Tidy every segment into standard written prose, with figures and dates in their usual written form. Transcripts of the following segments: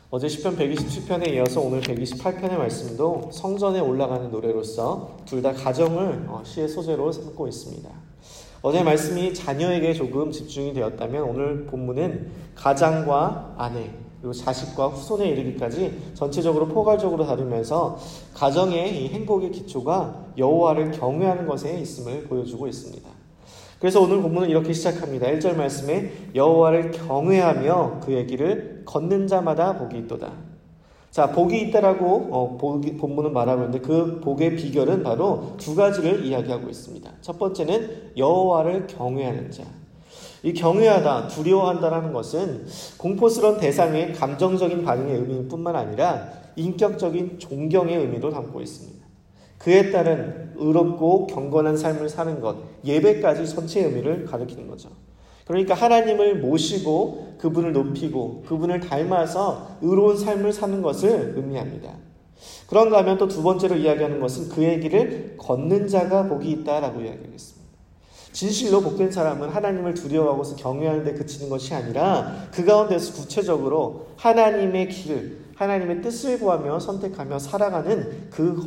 어제 시편 127편에 이어서 오늘 128편의 말씀도 성전에 올라가는 노래로서 둘 다 가정을 시의 소재로 삼고 있습니다. 어제 말씀이 자녀에게 조금 집중이 되었다면 오늘 본문은 가장과 아내 그리고 자식과 후손에 이르기까지 전체적으로 포괄적으로 다루면서 가정의 이 행복의 기초가 여호와를 경외하는 것에 있음을 보여주고 있습니다. 그래서 오늘 본문은 이렇게 시작합니다. 1절 말씀에 여호와를 경외하며 그의 길을 걷는 자마다 복이 있도다. 자, 복이 있다라고 본문은 말하고 있는데 그 복의 비결은 바로 두 가지를 이야기하고 있습니다. 첫 번째는 여호와를 경외하는 자. 이 경외하다, 두려워한다라는 것은 공포스러운 대상의 감정적인 반응의 의미일 뿐만 아니라 인격적인 존경의 의미도 담고 있습니다. 그에 따른 의롭고 경건한 삶을 사는 것, 예배까지 전체 의미를 가리키는 거죠. 그러니까 하나님을 모시고 그분을 높이고 그분을 닮아서 의로운 삶을 사는 것을 의미합니다. 그런가 하면 또 두 번째로 이야기하는 것은 그의 길을 걷는 자가 복이 있다라고 이야기하겠습니다. 진실로 복된 사람은 하나님을 두려워하고서 경외하는 데 그치는 것이 아니라 그 가운데서 구체적으로 하나님의 길, 하나님의 뜻을 구하며 선택하며 살아가는 그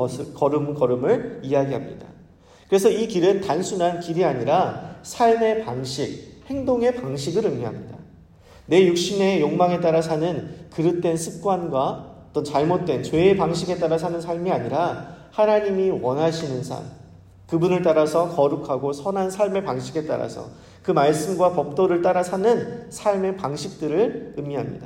걸음을 이야기합니다. 그래서 이 길은 단순한 길이 아니라 삶의 방식, 행동의 방식을 의미합니다. 내 육신의 욕망에 따라 사는 그릇된 습관과 어떤 잘못된 죄의 방식에 따라 사는 삶이 아니라 하나님이 원하시는 삶, 그분을 따라서 거룩하고 선한 삶의 방식에 따라서 그 말씀과 법도를 따라 사는 삶의 방식들을 의미합니다.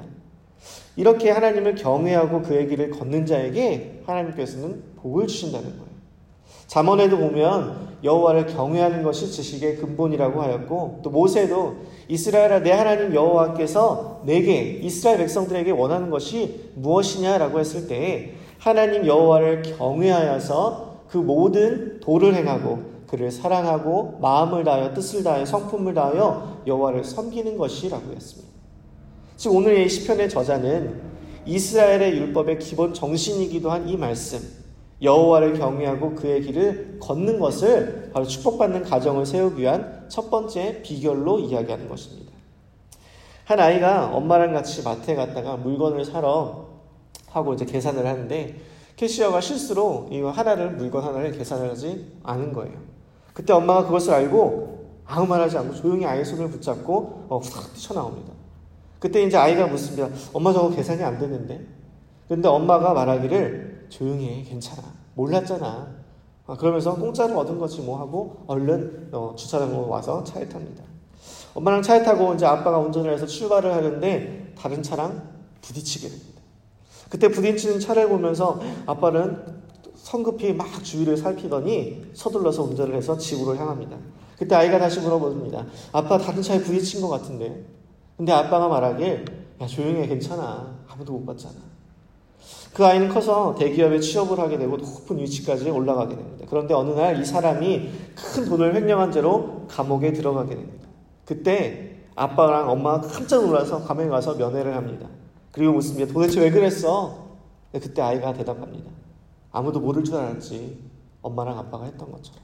이렇게 하나님을 경외하고 그의 길을 걷는 자에게 하나님께서는 복을 주신다는 거예요. 잠언에도 보면 여호와를 경외하는 것이 지식의 근본이라고 하였고 또 모세도 이스라엘아 내 하나님 여호와께서 내게 이스라엘 백성들에게 원하는 것이 무엇이냐라고 했을 때 하나님 여호와를 경외하여서 그 모든 도를 행하고 그를 사랑하고 마음을 다하여 뜻을 다하여 성품을 다하여 여호와를 섬기는 것이라고 했습니다. 즉 오늘 이 시편의 저자는 이스라엘의 율법의 기본 정신이기도 한 이 말씀 여호와를 경외하고 그의 길을 걷는 것을 바로 축복받는 가정을 세우기 위한 첫 번째 비결로 이야기하는 것입니다. 한 아이가 엄마랑 같이 마트에 갔다가 물건을 사러 하고 이제 계산을 하는데 캐시어가 실수로 물건 하나를 계산을 하지 않은 거예요. 그때 엄마가 그것을 알고 아무 말 하지 않고 조용히 아이의 손을 붙잡고 후딱 뛰쳐나옵니다. 그때 이제 아이가 묻습니다. 엄마 저거 계산이 안 되는데? 근데 엄마가 말하기를 조용히 해, 괜찮아. 몰랐잖아. 그러면서 공짜로 얻은 거지 뭐 하고 얼른 주차장으로 와서 차에 탑니다. 엄마랑 차에 타고 이제 아빠가 운전을 해서 출발을 하는데 다른 차랑 부딪히게 됩니다. 그때 부딪히는 차를 보면서 아빠는 성급히 막 주위를 살피더니 서둘러서 운전을 해서 집으로 향합니다. 그때 아이가 다시 물어봅니다. 아빠 다른 차에 부딪힌 것 같은데? 근데 아빠가 말하길 야 조용히 해 괜찮아. 아무도 못 봤잖아. 그 아이는 커서 대기업에 취업을 하게 되고 높은 위치까지 올라가게 됩니다. 그런데 어느 날 이 사람이 큰 돈을 횡령한 죄로 감옥에 들어가게 됩니다. 그때 아빠랑 엄마가 깜짝 놀라서 감옥에 가서 면회를 합니다. 그리고 묻습니다. 도대체 왜 그랬어? 그때 아이가 대답합니다. 아무도 모를 줄 알았지. 엄마랑 아빠가 했던 것처럼.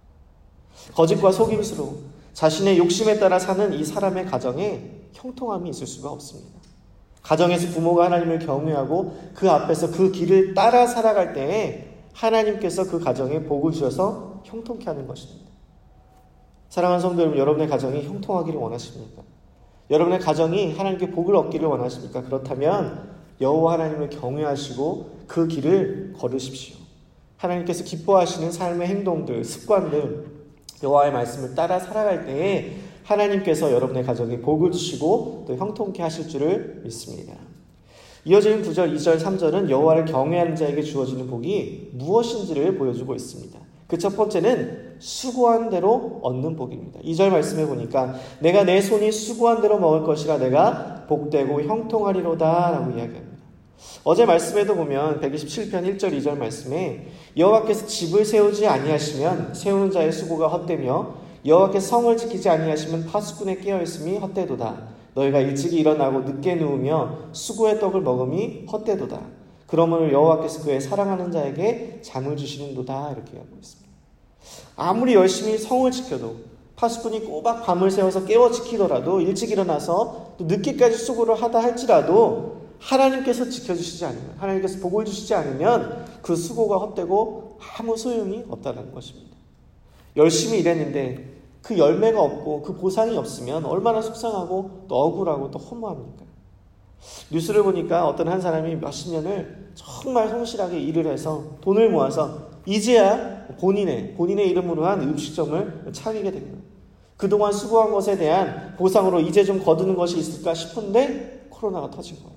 거짓과 속임수로 자신의 욕심에 따라 사는 이 사람의 가정에 형통함이 있을 수가 없습니다. 가정에서 부모가 하나님을 경외하고 그 앞에서 그 길을 따라 살아갈 때에 하나님께서 그 가정에 복을 주셔서 형통케 하는 것입니다. 사랑하는 성도 여러분, 여러분의 가정이 형통하기를 원하십니까? 여러분의 가정이 하나님께 복을 얻기를 원하십니까? 그렇다면 여호와 하나님을 경외하시고 그 길을 걸으십시오. 하나님께서 기뻐하시는 삶의 행동들, 습관들, 여호와의 말씀을 따라 살아갈 때에 하나님께서 여러분의 가정에 복을 주시고 또 형통케 하실 줄을 믿습니다. 이어지는 9절, 2절, 3절은 여호와를 경외하는 자에게 주어지는 복이 무엇인지를 보여주고 있습니다. 그 첫 번째는 수고한 대로 얻는 복입니다. 2절 말씀해 보니까 내가 내 손이 수고한 대로 먹을 것이라 내가 복되고 형통하리로다 라고 이야기합니다. 어제 말씀에도 보면 127편 1절 2절 말씀에 여호와께서 집을 세우지 아니하시면 세우는 자의 수고가 헛되며 여호와께서 성을 지키지 아니하시면 파수꾼의 깨어있음이 헛되도다. 너희가 일찍이 일어나고 늦게 누우며 수고의 떡을 먹음이 헛되도다. 그러므로 여호와께서 그의 사랑하는 자에게 잠을 주시는도다. 이렇게 하고 있습니다. 아무리 열심히 성을 지켜도 파수꾼이 꼬박 밤을 새워서 깨워 지키더라도 일찍 일어나서 또 늦게까지 수고를 하다 할지라도 하나님께서 지켜주시지 않으면, 하나님께서 복을 주시지 않으면 그 수고가 헛되고 아무 소용이 없다는 것입니다. 열심히 일했는데 그 열매가 없고 그 보상이 없으면 얼마나 속상하고 또 억울하고 또 허무합니까? 뉴스를 보니까 어떤 한 사람이 몇십 년을 정말 성실하게 일을 해서 돈을 모아서 이제야 본인의 이름으로 한 음식점을 차리게 됩니다. 그동안 수고한 것에 대한 보상으로 이제 좀 거두는 것이 있을까 싶은데 코로나가 터진 거예요.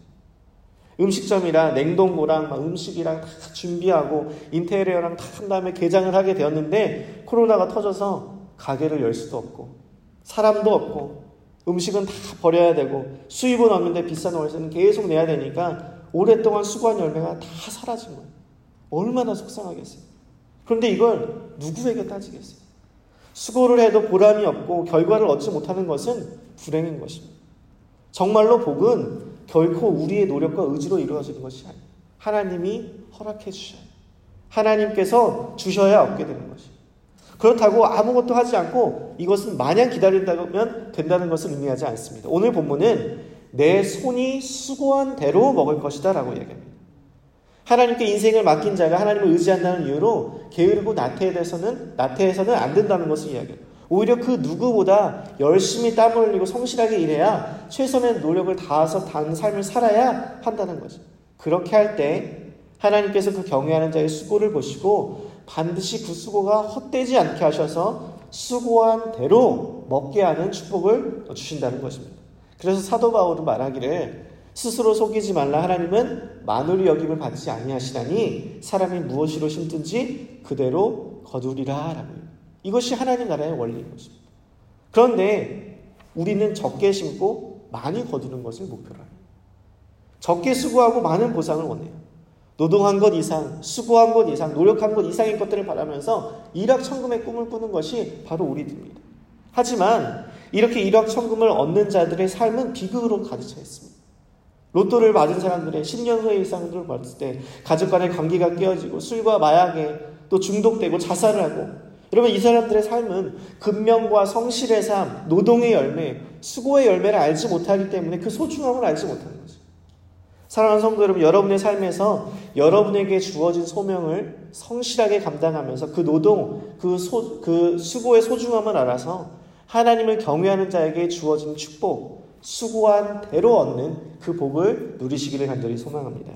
음식점이랑 냉동고랑 음식이랑 다 준비하고 인테리어랑 다 한 다음에 개장을 하게 되었는데 코로나가 터져서 가게를 열 수도 없고 사람도 없고 음식은 다 버려야 되고 수입은 없는데 비싼 월세는 계속 내야 되니까 오랫동안 수고한 열매가 다 사라진 거예요. 얼마나 속상하겠어요. 그런데 이걸 누구에게 따지겠어요? 수고를 해도 보람이 없고 결과를 얻지 못하는 것은 불행인 것입니다. 정말로 복은 결코 우리의 노력과 의지로 이루어지는 것이 아니에요. 하나님이 허락해 주셔요. 하나님께서 주셔야 얻게 되는 것이에요. 그렇다고 아무것도 하지 않고 이것은 마냥 기다린다면 된다는 것을 의미하지 않습니다. 오늘 본문은 내 손이 수고한 대로 먹을 것이다 라고 이야기합니다. 하나님께 인생을 맡긴 자가 하나님을 의지한다는 이유로 게으르고 나태해서는 안 된다는 것을 이야기해요. 오히려 그 누구보다 열심히 땀을 흘리고 성실하게 일해야 최선의 노력을 다해서 단 삶을 살아야 한다는 거죠. 그렇게 할 때 하나님께서 그 경외하는 자의 수고를 보시고 반드시 그 수고가 헛되지 않게 하셔서 수고한 대로 먹게 하는 축복을 주신다는 것입니다. 그래서 사도 바울은 말하기를 스스로 속이지 말라. 하나님은 만울의 여김을 받지 아니하시나니 사람이 무엇으로 심든지 그대로 거두리라 라고요. 이것이 하나님 나라의 원리인 것입니다. 그런데 우리는 적게 심고 많이 거두는 것을 목표로 합니다. 적게 수고하고 많은 보상을 원해요. 노동한 것 이상, 수고한 것 이상, 노력한 것 이상의 것들을 바라면서 일확천금의 꿈을 꾸는 것이 바로 우리들입니다. 하지만 이렇게 일확천금을 얻는 자들의 삶은 비극으로 가득 차 있습니다. 로또를 받은 사람들의 10년 후의 일상들을 봤을 때 가족 간의 관계가 깨어지고 술과 마약에 또 중독되고 자살을 하고, 여러분 이 사람들의 삶은 근면과 성실의 삶, 노동의 열매, 수고의 열매를 알지 못하기 때문에 그 소중함을 알지 못하는 거죠. 사랑하는 성도 여러분, 여러분의 삶에서 여러분에게 주어진 소명을 성실하게 감당하면서 그 노동, 그 수고의 소중함을 알아서 하나님을 경외하는 자에게 주어진 축복, 수고한 대로 얻는 그 복을 누리시기를 간절히 소망합니다.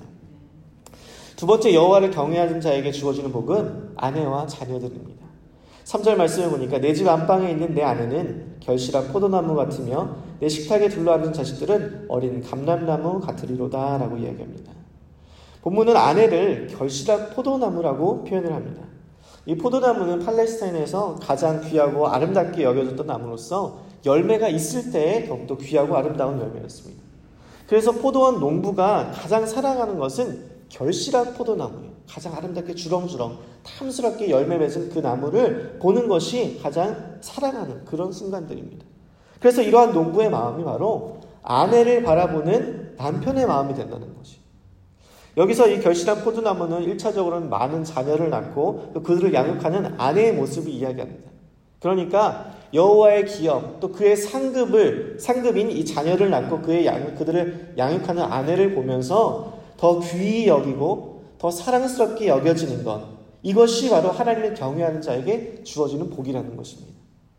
두 번째, 여호와를 경외하는 자에게 주어지는 복은 아내와 자녀들입니다. 3절 말씀을 보니까 내 집 안방에 있는 내 아내는 결실한 포도나무 같으며 내 식탁에 둘러앉은 자식들은 어린 감람나무 같으리로다 라고 이야기합니다. 본문은 아내를 결실한 포도나무라고 표현을 합니다. 이 포도나무는 팔레스타인에서 가장 귀하고 아름답게 여겨졌던 나무로서 열매가 있을 때 더욱더 귀하고 아름다운 열매였습니다. 그래서 포도원 농부가 가장 사랑하는 것은 결실한 포도나무예요. 가장 아름답게 주렁주렁 탐스럽게 열매 맺은 그 나무를 보는 것이 가장 사랑하는 그런 순간들입니다. 그래서 이러한 농부의 마음이 바로 아내를 바라보는 남편의 마음이 된다는 것이. 여기서 이 결실한 포도나무는 1차적으로는 많은 자녀를 낳고 그들을 양육하는 아내의 모습을 이야기합니다. 그러니까 여호와의 기업, 또 그의 상급인 이 자녀를 낳고 그들을 양육하는 아내를 보면서 더 귀히 여기고 더 사랑스럽게 여겨지는 것, 이것이 바로 하나님을 경외하는 자에게 주어지는 복이라는 것입니다.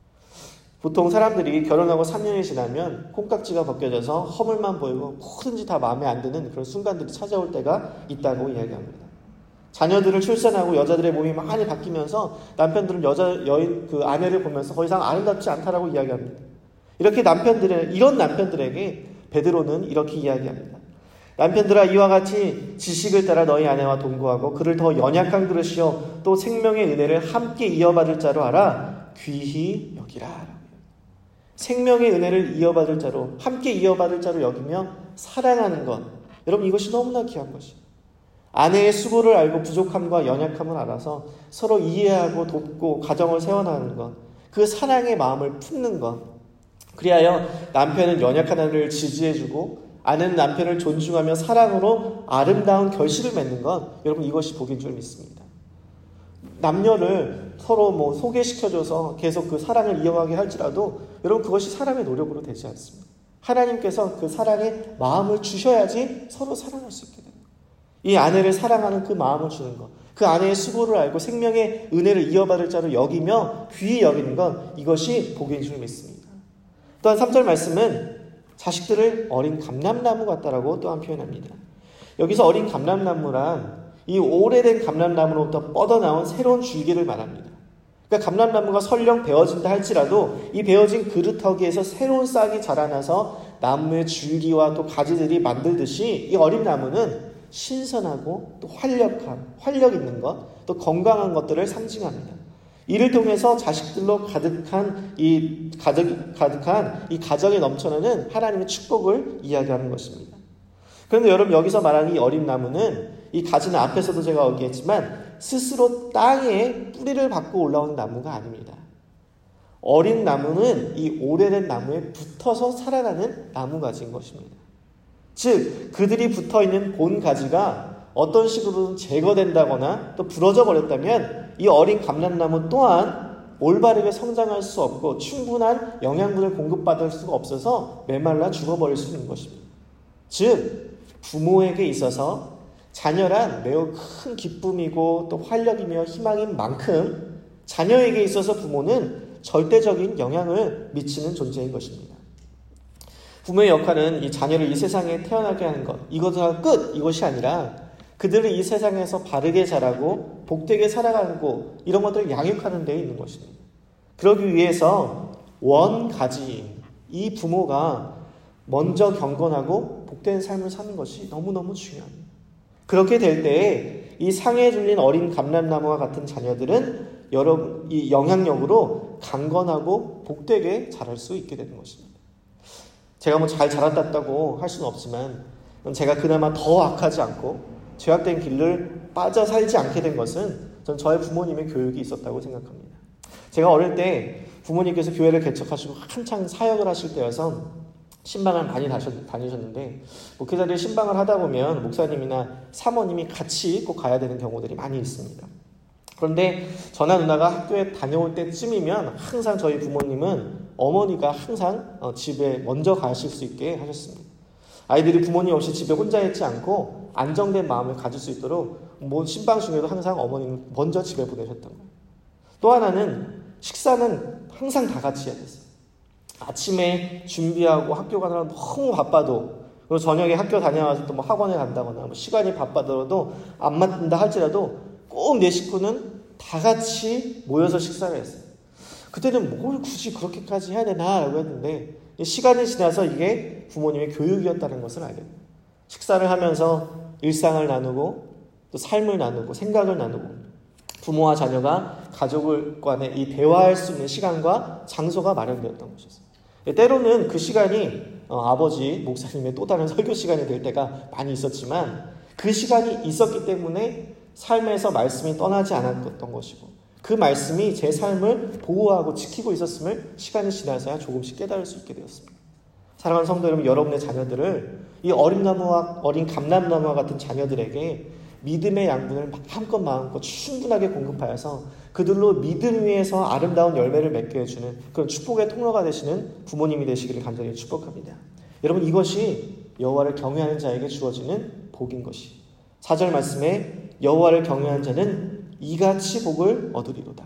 보통 사람들이 결혼하고 3년이 지나면 콩깍지가 벗겨져서 허물만 보이고 뭐든지 다 마음에 안 드는 그런 순간들이 찾아올 때가 있다고 이야기합니다. 자녀들을 출산하고 여자들의 몸이 많이 바뀌면서 남편들은 그 아내를 보면서 더 이상 아름답지 않다라고 이야기합니다. 이런 남편들에게 베드로는 이렇게 이야기합니다. 남편들아, 이와 같이 지식을 따라 너희 아내와 동거하고 그를 더 연약한 그릇이요 또 생명의 은혜를 함께 이어받을 자로 알아 귀히 여기라. 생명의 은혜를 이어받을 자로, 함께 이어받을 자로 여기며 사랑하는 것, 여러분 이것이 너무나 귀한 것이에요. 아내의 수고를 알고 부족함과 연약함을 알아서 서로 이해하고 돕고 가정을 세워나가는 것, 그 사랑의 마음을 품는 것, 그리하여 남편은 연약한 아내를 지지해주고 아내는 남편을 존중하며 사랑으로 아름다운 결실을 맺는 것, 여러분 이것이 복인 줄 믿습니다. 남녀를 서로 소개시켜줘서 계속 그 사랑을 이어가게 할지라도 여러분 그것이 사람의 노력으로 되지 않습니다. 하나님께서 그 사랑의 마음을 주셔야지 서로 사랑할 수 있게 되는 거예요. 이 아내를 사랑하는 그 마음을 주는 것, 그 아내의 수고를 알고 생명의 은혜를 이어받을 자로 여기며 귀히 여기는 것, 이것이 복인 줄 믿습니다. 또한 3절 말씀은 자식들을 어린 감람나무 같다라고 또한 표현합니다. 여기서 어린 감람나무란 이 오래된 감람나무로부터 뻗어나온 새로운 줄기를 말합니다. 그러니까 감람나무가 설령 베어진다 할지라도 이 베어진 그루터기에서 새로운 싹이 자라나서 나무의 줄기와 또 가지들이 만들듯이 이 어린 나무는 신선하고 또 활력 있는 것, 또 건강한 것들을 상징합니다. 이를 통해서 자식들로 가득한 이 가정에 넘쳐나는 하나님의 축복을 이야기하는 것입니다. 그런데 여러분, 여기서 말하는 이 어린 나무는 이 가지는 앞에서도 제가 얘기했지만 스스로 땅에 뿌리를 받고 올라오는 나무가 아닙니다. 어린 나무는 이 오래된 나무에 붙어서 살아가는 나무가지인 것입니다. 즉 그들이 붙어있는 본 가지가 어떤 식으로든 제거된다거나 또 부러져 버렸다면 이 어린 감람나무 또한 올바르게 성장할 수 없고 충분한 영양분을 공급받을 수가 없어서 메말라 죽어버릴 수 있는 것입니다. 즉 부모에게 있어서 자녀란 매우 큰 기쁨이고 또 활력이며 희망인 만큼 자녀에게 있어서 부모는 절대적인 영향을 미치는 존재인 것입니다. 부모의 역할은 이 자녀를 이 세상에 태어나게 하는 것, 이것은 끝! 이것이 아니라 그들을 이 세상에서 바르게 자라고 복되게 살아가고 이런 것들을 양육하는 데 있는 것입니다. 그러기 위해서 원가지인 이 부모가 먼저 경건하고 복된 삶을 사는 것이 너무너무 중요합니다. 그렇게 될 때에 이 상에 줄린 어린 감람나무와 같은 자녀들은 이 영향력으로 강건하고 복되게 자랄 수 있게 되는 것입니다. 제가 뭐 잘 자랐다고 할 수는 없지만 제가 그나마 더 악하지 않고 죄악된 길을 빠져 살지 않게 된 것은 전 저의 부모님의 교육이 있었다고 생각합니다. 제가 어릴 때 부모님께서 교회를 개척하시고 한창 사역을 하실 때여서 신방을 많이 다니셨는데 목회자들이 신방을 하다 보면 목사님이나 사모님이 같이 꼭 가야 되는 경우들이 많이 있습니다. 그런데 저나 누나가 학교에 다녀올 때쯤이면 항상 저희 부모님은 어머니가 항상 집에 먼저 가실 수 있게 하셨습니다. 아이들이 부모님 없이 집에 혼자 있지 않고 안정된 마음을 가질 수 있도록 신방 중에도 항상 어머니는 먼저 집에 보내셨던 거예요. 또 하나는 식사는 항상 다 같이 해야 됐어요. 아침에 준비하고 학교 가느라 너무 바빠도, 그리고 저녁에 학교 다녀와서 또 뭐 학원에 간다거나 뭐 시간이 바빠더라도 안 맞는다 할지라도 꼭 내 식구는 다 같이 모여서 식사를 했어요. 그때는 뭘 굳이 그렇게까지 해야 되나라고 했는데 시간이 지나서 이게 부모님의 교육이었다는 것을 알게 됩니다. 식사를 하면서 일상을 나누고 또 삶을 나누고 생각을 나누고 부모와 자녀가 가족을 간에 이 대화할 수 있는 시간과 장소가 마련되었던 것이었어요. 때로는 그 시간이 아버지 목사님의 또 다른 설교 시간이 될 때가 많이 있었지만 그 시간이 있었기 때문에 삶에서 말씀이 떠나지 않았던 것이고 그 말씀이 제 삶을 보호하고 지키고 있었음을 시간이 지나서야 조금씩 깨달을 수 있게 되었습니다. 사랑하는 성도 여러분, 여러분의 자녀들을 이 어린 감람나무와 같은 자녀들에게 믿음의 양분을 마음껏 충분하게 공급하여서 그들로 믿음 위에서 아름다운 열매를 맺게 해주는 그런 축복의 통로가 되시는 부모님이 되시기를 간절히 축복합니다. 여러분, 이것이 여호와를 경외하는 자에게 주어지는 복인 것이 4절 말씀에 여호와를 경외하는 자는 이같이 복을 얻으리로다.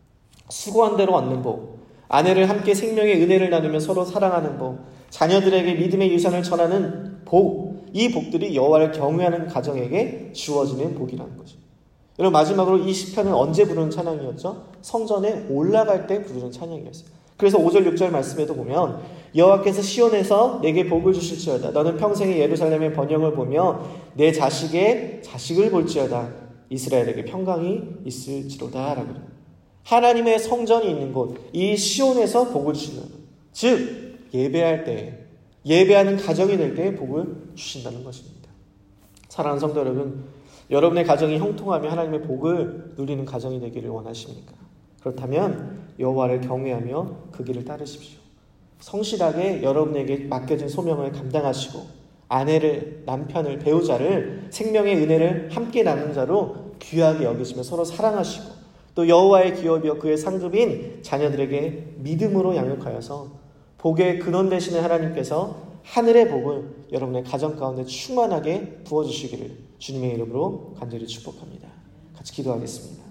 수고한 대로 얻는 복, 아내를 함께 생명의 은혜를 나누며 서로 사랑하는 복, 자녀들에게 믿음의 유산을 전하는 복, 이 복들이 여호와를 경외하는 가정에게 주어지는 복이라는 것입니다. 여러분, 마지막으로 이 시편은 언제 부르는 찬양이었죠? 성전에 올라갈 때 부르는 찬양이었어요. 그래서 5절 6절 말씀에도 보면 여호와께서 시온에서 내게 복을 주실지어다. 너는 평생에 예루살렘의 번영을 보며 내 자식의 자식을 볼지어다. 이스라엘에게 평강이 있을지로다 라고 합니다. 하나님의 성전이 있는 곳, 이 시온에서 복을 주시는 것. 즉 예배할 때, 예배하는 가정이 될 때 복을 주신다는 것입니다. 사랑하는 성도 여러분, 여러분의 가정이 형통하며 하나님의 복을 누리는 가정이 되기를 원하십니까? 그렇다면 여호와를 경외하며 그 길을 따르십시오. 성실하게 여러분에게 맡겨진 소명을 감당하시고 아내를, 남편을, 배우자를 생명의 은혜를 함께 나누는 자로 귀하게 여기시며 서로 사랑하시고 또 여호와의 기업이여 그의 상급인 자녀들에게 믿음으로 양육하여서 복의 근원 되시는 하나님께서 하늘의 복을 여러분의 가정 가운데 충만하게 부어주시기를 주님의 이름으로 간절히 축복합니다. 같이 기도하겠습니다.